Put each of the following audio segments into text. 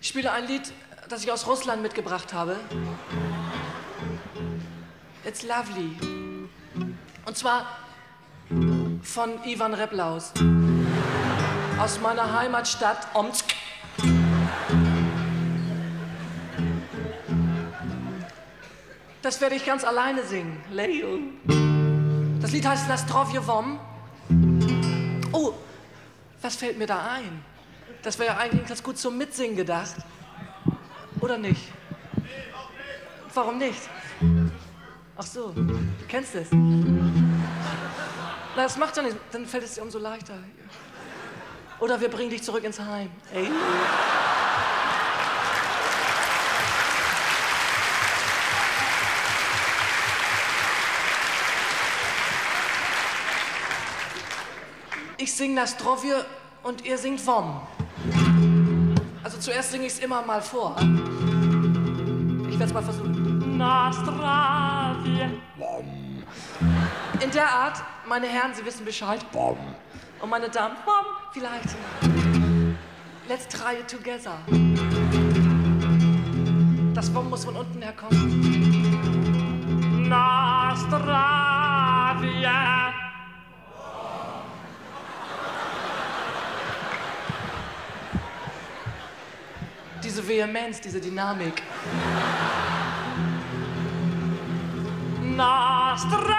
spiele ein Lied, das ich aus Russland mitgebracht habe. It's Lovely. Und zwar von Ivan Replaus. Aus meiner Heimatstadt Omsk. Das werde ich ganz alleine singen. Leo. Das Lied heißt Nastrovje Vom. Oh, was fällt mir da ein? Das wäre ja eigentlich ganz gut zum Mitsingen gedacht. Oder nicht? Warum nicht? Ach so, du kennst es. Na, das macht ja nicht, dann fällt es dir umso leichter. Oder wir bringen dich zurück ins Heim. Ey. Ich singe Nastrovje und ihr singt Vom. Also zuerst singe ich es immer mal vor. Ich werde es mal versuchen. Nastrovje. Vom. In der Art, meine Herren, Sie wissen Bescheid. Vom. Und meine Damen, Vom, vielleicht. Let's try it together. Das Vom muss von unten herkommen. Nastrovje. Diese Vehemenz, diese Dynamik. Nastrovje.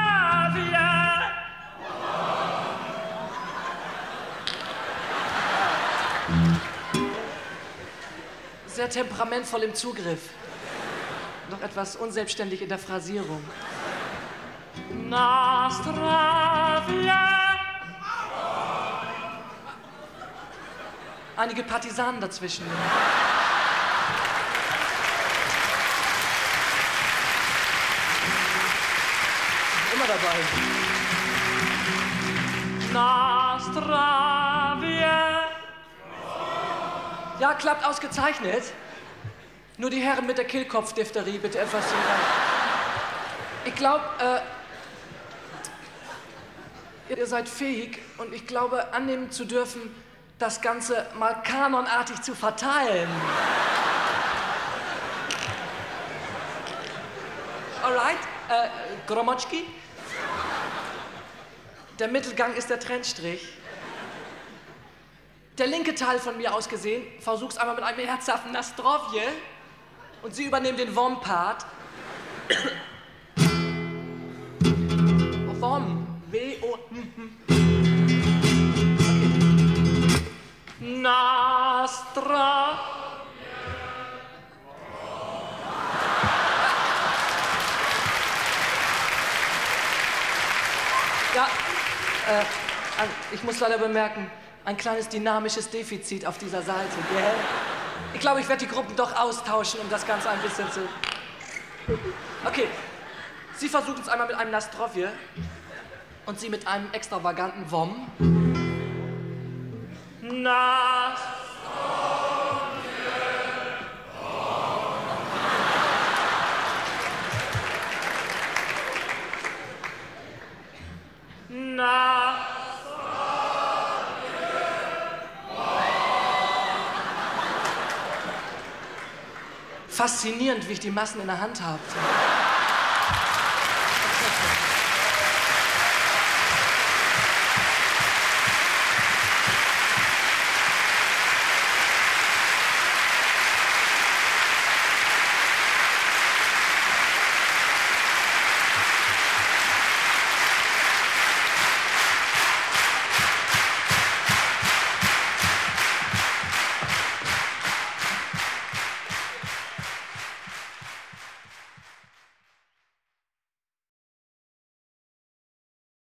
Sehr temperamentvoll im Zugriff. Noch etwas unselbstständig in der Phrasierung. Nastrovje. Einige Partisanen dazwischen. Immer dabei. Nastrovje. Ja, klappt ausgezeichnet. Nur die Herren mit der Kehlkopfdiphtherie bitte etwas zurück. Ich glaube, ihr seid fähig und ich glaube, annehmen zu dürfen, das Ganze mal kanonartig zu verteilen. Alright, Gromotschki. Der Mittelgang ist der Trennstrich. Der linke Teil von mir aus gesehen, versuch's einmal mit einem herzhaften Nastrovje und Sie übernehmen den Vom-Part. Vom, W-O. Nastra. Ja, ich muss leider bemerken, ein kleines dynamisches Defizit auf dieser Seite, gell? Ich glaube, ich werde die Gruppen doch austauschen, um das Ganze ein bisschen zu... Okay, Sie versuchen es einmal mit einem Nastrovje und Sie mit einem extravaganten Vom. Nastrovje. Faszinierend, wie ich die Massen in der Hand habe.